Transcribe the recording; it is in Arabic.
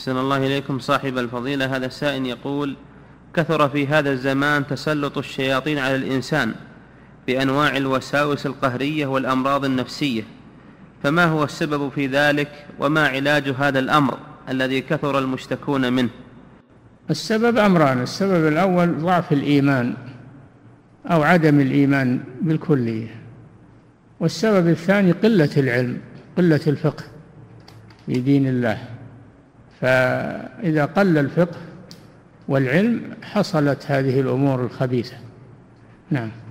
أحسن الله إليكم صاحب الفضيلة. هذا سائل يقول: كثر في هذا الزمان تسلط الشياطين على الإنسان بأنواع الوساوس القهرية والأمراض النفسية، فما هو السبب في ذلك، وما علاج هذا الأمر الذي كثر المشتكون منه؟ السبب أمران: السبب الأول ضعف الإيمان أو عدم الإيمان بالكلية، والسبب الثاني قلة العلم، قلة الفقه في دين الله. فإذا قل الفقه والعلم حصلت هذه الأمور الخبيثة. نعم.